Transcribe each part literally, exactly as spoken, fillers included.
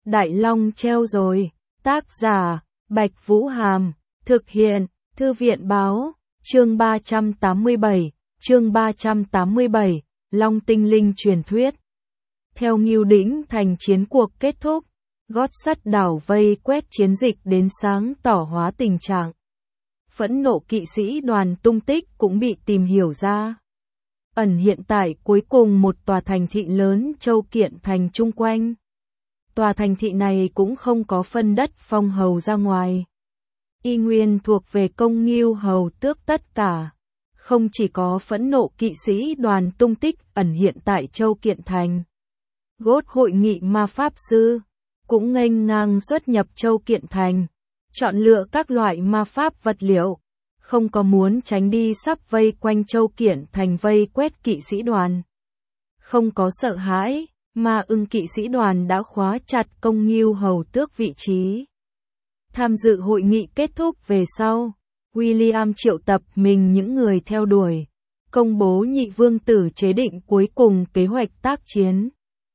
Đại Long treo rồi. Tác giả, Bạch Vũ Hàm. Thực hiện, Thư viện Báo. Chương ba trăm tám mươi bảy. Chương ba trăm tám mươi bảy. Long tinh linh truyền thuyết. Theo Ngưu Đĩnh Thành chiến cuộc kết thúc, gót sắt đảo vây quét chiến dịch đến sáng tỏ hóa tình trạng. Phẫn nộ kỵ sĩ đoàn tung tích cũng bị tìm hiểu ra. Ẩn hiện tại cuối cùng một tòa thành thị lớn Châu Kiện Thành chung quanh. Tòa thành thị này cũng không có phân đất phong hầu ra ngoài. Y nguyên thuộc về công Ngưu hầu tước tất cả. Không chỉ có phẫn nộ kỵ sĩ đoàn tung tích ẩn hiện tại Châu Kiện Thành. Gốt hội nghị ma pháp sư cũng nghênh ngang xuất nhập Châu Kiện Thành, chọn lựa các loại ma pháp vật liệu, không có muốn tránh đi sắp vây quanh Châu Kiện Thành vây quét kỵ sĩ đoàn. Không có sợ hãi, ma ưng kỵ sĩ đoàn đã khóa chặt công Ngưu hầu tước vị trí. Tham dự hội nghị kết thúc về sau, William triệu tập mình những người theo đuổi, công bố nhị vương tử chế định cuối cùng kế hoạch tác chiến.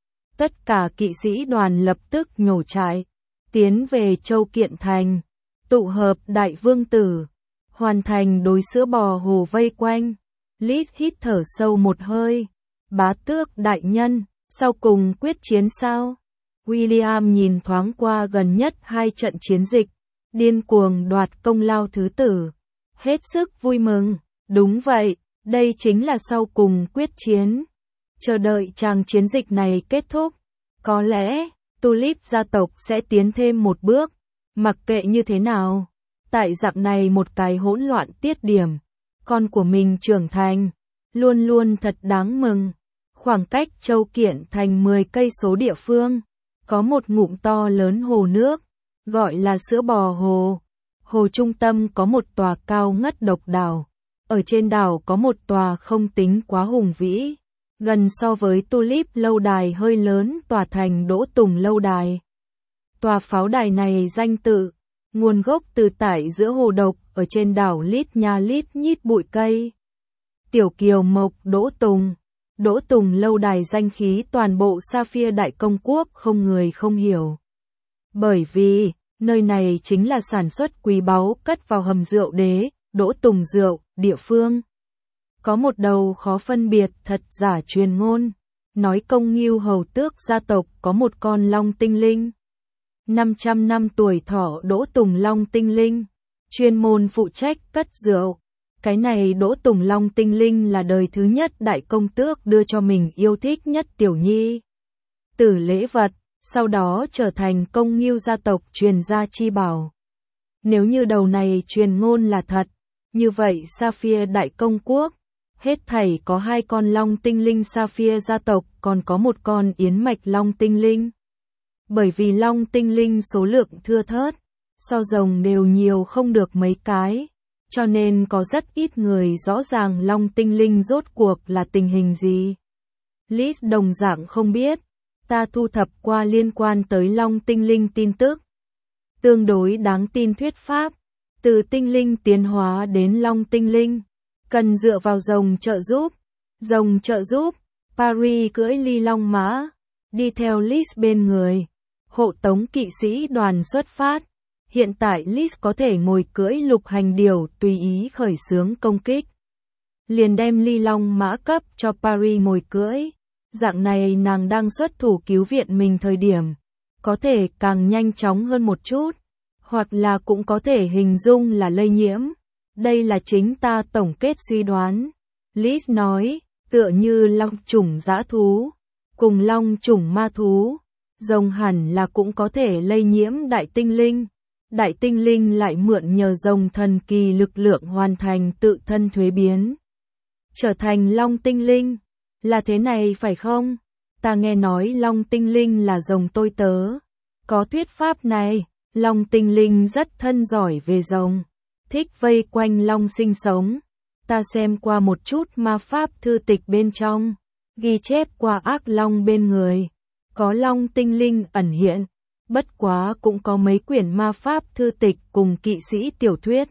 Tất cả kỵ sĩ đoàn lập tức nhổ trại, tiến về Châu Kiện Thành, tụ hợp đại vương tử, hoàn thành đối sữa bò hồ vây quanh. Liz hít thở sâu một hơi, bá tước đại nhân, sau cùng quyết chiến sao? William nhìn thoáng qua gần nhất hai trận chiến dịch, điên cuồng đoạt công lao thứ tử, hết sức vui mừng. Đúng vậy, đây chính là sau cùng quyết chiến. Chờ đợi chàng chiến dịch này kết thúc, có lẽ Tulip gia tộc sẽ tiến thêm một bước. Mặc kệ như thế nào, tại dạng này một cái hỗn loạn tiết điểm, con của mình trưởng thành, luôn luôn thật đáng mừng. Khoảng cách Châu Kiện Thành mười cây số địa phương, có một ngụm to lớn hồ nước, gọi là sữa bò hồ. Hồ trung tâm có một tòa cao ngất độc đảo. Ở trên đảo có một tòa không tính quá hùng vĩ, gần so với Tulip lâu đài hơi lớn tòa thành Đỗ Tùng lâu đài. Tòa pháo đài này danh tự, nguồn gốc từ tại giữa hồ độc, ở trên đảo lít nha lít nhít bụi cây. Tiểu kiều mộc Đỗ Tùng. Đỗ Tùng lâu đài danh khí toàn bộ Sapphire Đại Công Quốc không người không hiểu. Bởi vì, nơi này chính là sản xuất quý báu cất vào hầm rượu đế, Đỗ Tùng rượu, địa phương. Có một đầu khó phân biệt thật giả truyền ngôn, nói công Ngưu hầu tước gia tộc có một con long tinh linh. năm trăm năm tuổi thọ Đỗ Tùng long tinh linh, chuyên môn phụ trách cất rượu. Cái này Đỗ Tùng long tinh linh là đời thứ nhất đại công tước đưa cho mình yêu thích nhất tiểu nhi tử lễ vật, sau đó trở thành công Ngưu gia tộc truyền gia chi bảo. Nếu như đầu này truyền ngôn là thật, như vậy Sapphire Đại Công Quốc, hết thảy có hai con long tinh linh Sapphire gia tộc, còn có một con yến mạch long tinh linh. Bởi vì long tinh linh số lượng thưa thớt, so rồng đều nhiều không được mấy cái, cho nên có rất ít người rõ ràng long tinh linh rốt cuộc là tình hình gì. Liz đồng dạng không biết, ta thu thập qua liên quan tới long tinh linh tin tức. Tương đối đáng tin thuyết pháp, từ tinh linh tiến hóa đến long tinh linh, cần dựa vào rồng trợ giúp. Rồng trợ giúp, Paris cưỡi ly long mã, đi theo Liz bên người, hộ tống kỵ sĩ đoàn xuất phát. Hiện tại Liz có thể ngồi cưỡi lục hành điểu tùy ý khởi xướng công kích. Liền đem ly long mã cấp cho Paris ngồi cưỡi. Dạng này nàng đang xuất thủ cứu viện mình thời điểm, có thể càng nhanh chóng hơn một chút, hoặc là cũng có thể hình dung là lây nhiễm. Đây là chính ta tổng kết suy đoán. Liz nói, tựa như long chủng dã thú, cùng long chủng ma thú, rồng hẳn là cũng có thể lây nhiễm đại tinh linh. Đại tinh linh lại mượn nhờ rồng thần kỳ lực lượng hoàn thành tự thân thuế biến, trở thành long tinh linh. Là thế này phải không? Ta nghe nói long tinh linh là rồng tôi tớ. Có thuyết pháp này, long tinh linh rất thân giỏi về rồng, thích vây quanh long sinh sống. Ta xem qua một chút ma pháp thư tịch bên trong, ghi chép qua ác long bên người, có long tinh linh ẩn hiện. Bất quá cũng có mấy quyển ma pháp thư tịch cùng kỵ sĩ tiểu thuyết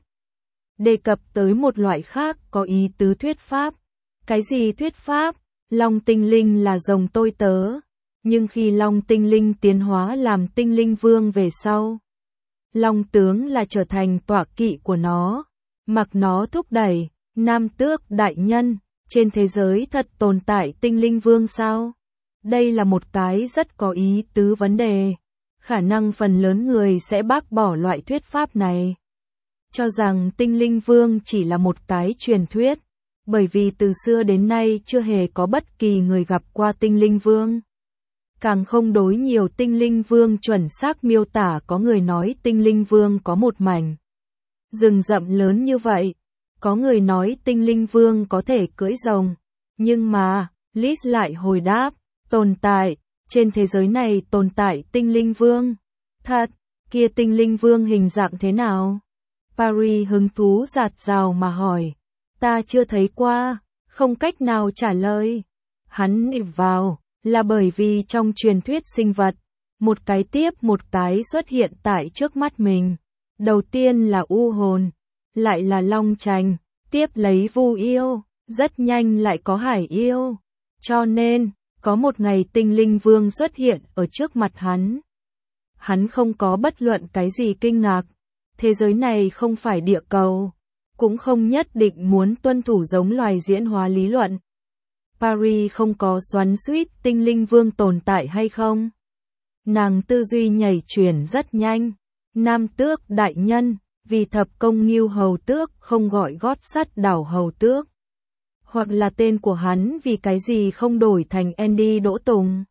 đề cập tới một loại khác có ý tứ thuyết pháp. Cái gì thuyết pháp? Long tinh linh là rồng tôi tớ. Nhưng khi Long Tinh Linh tiến hóa làm Tinh Linh Vương về sau, Long tướng là trở thành tọa kỵ của nó, mặc nó thúc đẩy. Nam Tước đại nhân, trên thế giới thật tồn tại Tinh Linh Vương sao? Đây là một cái rất có ý tứ vấn đề. Khả năng phần lớn người sẽ bác bỏ loại thuyết pháp này, cho rằng Tinh Linh Vương chỉ là một cái truyền thuyết, bởi vì từ xưa đến nay chưa hề có bất kỳ người gặp qua Tinh Linh Vương. Càng không đối nhiều Tinh Linh Vương chuẩn xác miêu tả có người nói Tinh Linh Vương có một mảnh rừng rậm lớn như vậy. Có người nói Tinh Linh Vương có thể cưỡi rồng. Nhưng mà, Liz lại hồi đáp, tồn tại, trên thế giới này tồn tại Tinh Linh Vương. Thật, kia Tinh Linh Vương hình dạng thế nào? Paris hứng thú dạt dào mà hỏi. Ta chưa thấy qua, không cách nào trả lời. Hắn ịp vào, là bởi vì trong truyền thuyết sinh vật, một cái tiếp một cái xuất hiện tại trước mắt mình. Đầu tiên là u hồn, lại là long trành, tiếp lấy vu yêu, rất nhanh lại có hải yêu. Cho nên, có một ngày Tinh Linh Vương xuất hiện ở trước mặt hắn. Hắn không có bất luận cái gì kinh ngạc. Thế giới này không phải địa cầu, cũng không nhất định muốn tuân thủ giống loài diễn hóa lý luận. Paris không có xoắn xuýt Tinh Linh Vương tồn tại hay không. Nàng tư duy nhảy chuyển rất nhanh. Nam Tước đại nhân, vì thập công Ngưu Hầu Tước không gọi gót sắt đảo Hầu Tước. Hoặc là tên của hắn vì cái gì không đổi thành Andy Đỗ Tùng.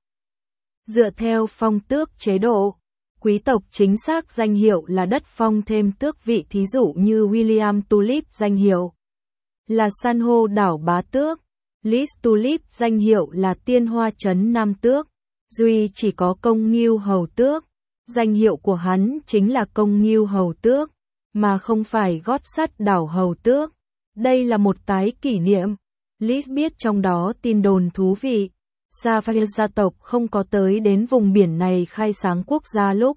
Dựa theo phong tước chế độ, quý tộc chính xác danh hiệu là đất phong thêm tước vị, thí dụ như William Tulip danh hiệu là san hô đảo Bá Tước, Liz Tulip danh hiệu là tiên hoa trấn Nam Tước, duy chỉ có công Ngưu Hầu Tước, danh hiệu của hắn chính là công Ngưu Hầu Tước, mà không phải gót sắt đảo Hầu Tước. Đây là một tái kỷ niệm. Liz biết trong đó tin đồn thú vị. Sapphire gia tộc không có tới đến vùng biển này khai sáng quốc gia lúc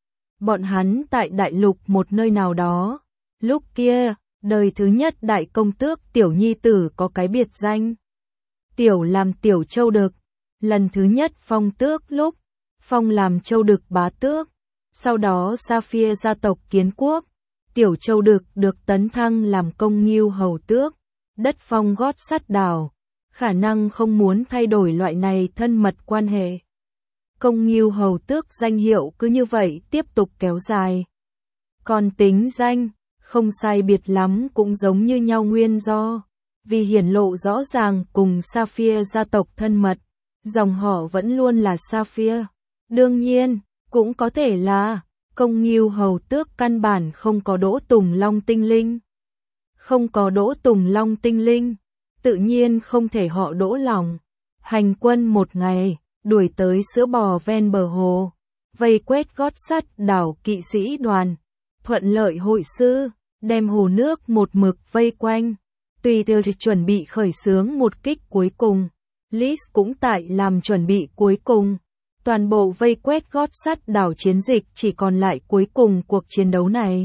bọn hắn tại đại lục một nơi nào đó. Lúc kia, đời thứ nhất đại công tước Tiểu Nhi Tử có cái biệt danh. Tiểu làm Tiểu Châu Đực. Lần thứ nhất phong tước lúc, phong làm Châu Đực Bá Tước. Sau đó Sapphire gia tộc kiến quốc. Tiểu Châu Đực được tấn thăng làm công Ngưu Hầu Tước. Đất phong gót sắt đảo. Khả năng không muốn thay đổi loại này thân mật quan hệ. Công Ngưu Hầu Tước danh hiệu cứ như vậy tiếp tục kéo dài. Còn tính danh, không sai biệt lắm cũng giống như nhau nguyên do. Vì hiển lộ rõ ràng cùng Sapphire gia tộc thân mật, dòng họ vẫn luôn là Sapphire. Đương nhiên, cũng có thể là công Ngưu Hầu Tước căn bản không có Đỗ Tùng Long Tinh Linh. Không có Đỗ Tùng Long Tinh Linh, tự nhiên không thể họ Đỗ lòng. Hành quân một ngày, đuổi tới sữa bò ven bờ hồ, vây quét gót sắt đảo kỵ sĩ đoàn, thuận lợi hội sư, đem hồ nước một mực vây quanh, tùy theo chuẩn bị khởi xướng một kích cuối cùng. Liz cũng tại làm chuẩn bị cuối cùng. Toàn bộ vây quét gót sắt đảo chiến dịch chỉ còn lại cuối cùng cuộc chiến đấu này.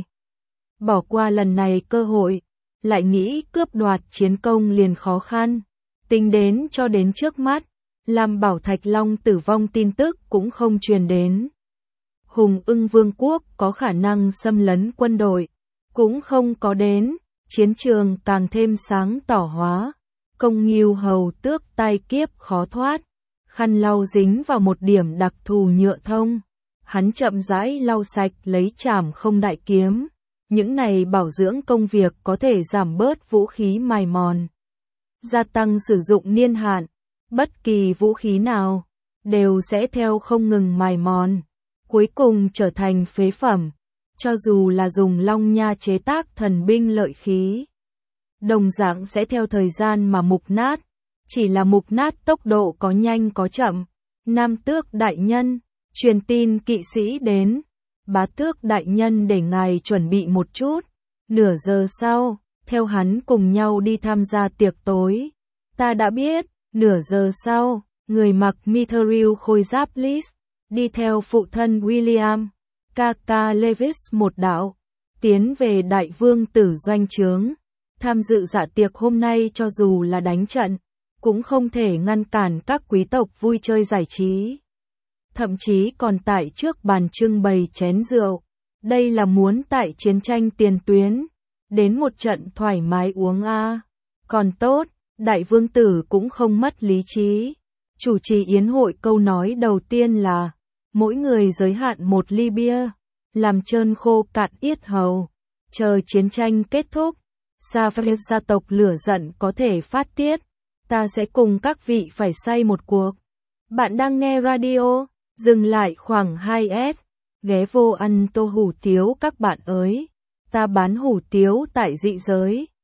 Bỏ qua lần này cơ hội, lại nghĩ cướp đoạt chiến công liền khó khăn. Tính đến cho đến trước mắt, làm Bảo Thạch Long tử vong tin tức cũng không truyền đến. Hùng Ưng Vương quốc có khả năng xâm lấn quân đội, cũng không có đến. Chiến trường càng thêm sáng tỏ hóa. Công Ngưu Hầu Tước tai kiếp khó thoát. Khăn lau dính vào một điểm đặc thù nhựa thông. Hắn chậm rãi lau sạch lấy chảm không đại kiếm. Những này bảo dưỡng công việc có thể giảm bớt vũ khí mài mòn, gia tăng sử dụng niên hạn. Bất kỳ vũ khí nào đều sẽ theo không ngừng mài mòn, cuối cùng trở thành phế phẩm. Cho dù là dùng long nha chế tác thần binh lợi khí, đồng dạng sẽ theo thời gian mà mục nát. Chỉ là mục nát tốc độ có nhanh có chậm. Nam Tước đại nhân, truyền tin kỵ sĩ đến. Bá Tước đại nhân để ngài chuẩn bị một chút. Nửa giờ sau, theo hắn cùng nhau đi tham gia tiệc tối. Ta đã biết. Nửa giờ sau, người mặc Mithril khôi giáp Liz, đi theo phụ thân William, Kaka Levis một đạo, tiến về Đại Vương tử doanh trướng. Tham dự dạ tiệc hôm nay cho dù là đánh trận, cũng không thể ngăn cản các quý tộc vui chơi giải trí. thậm chí còn tại trước bàn trưng bày chén rượu. Đây là muốn tại chiến tranh tiền tuyến, đến một trận thoải mái uống a. Còn tốt, đại vương tử cũng không mất lý trí. Chủ trì yến hội câu nói đầu tiên là, mỗi người giới hạn một ly bia, làm trơn khô cạn yết hầu. Chờ chiến tranh kết thúc, Savage gia tộc lửa giận có thể phát tiết, ta sẽ cùng các vị phải say một cuộc. Bạn đang nghe radio, dừng lại khoảng hai s, ghé vô ăn tô hủ tiếu các bạn ơi. Ta bán hủ tiếu tại dị giới.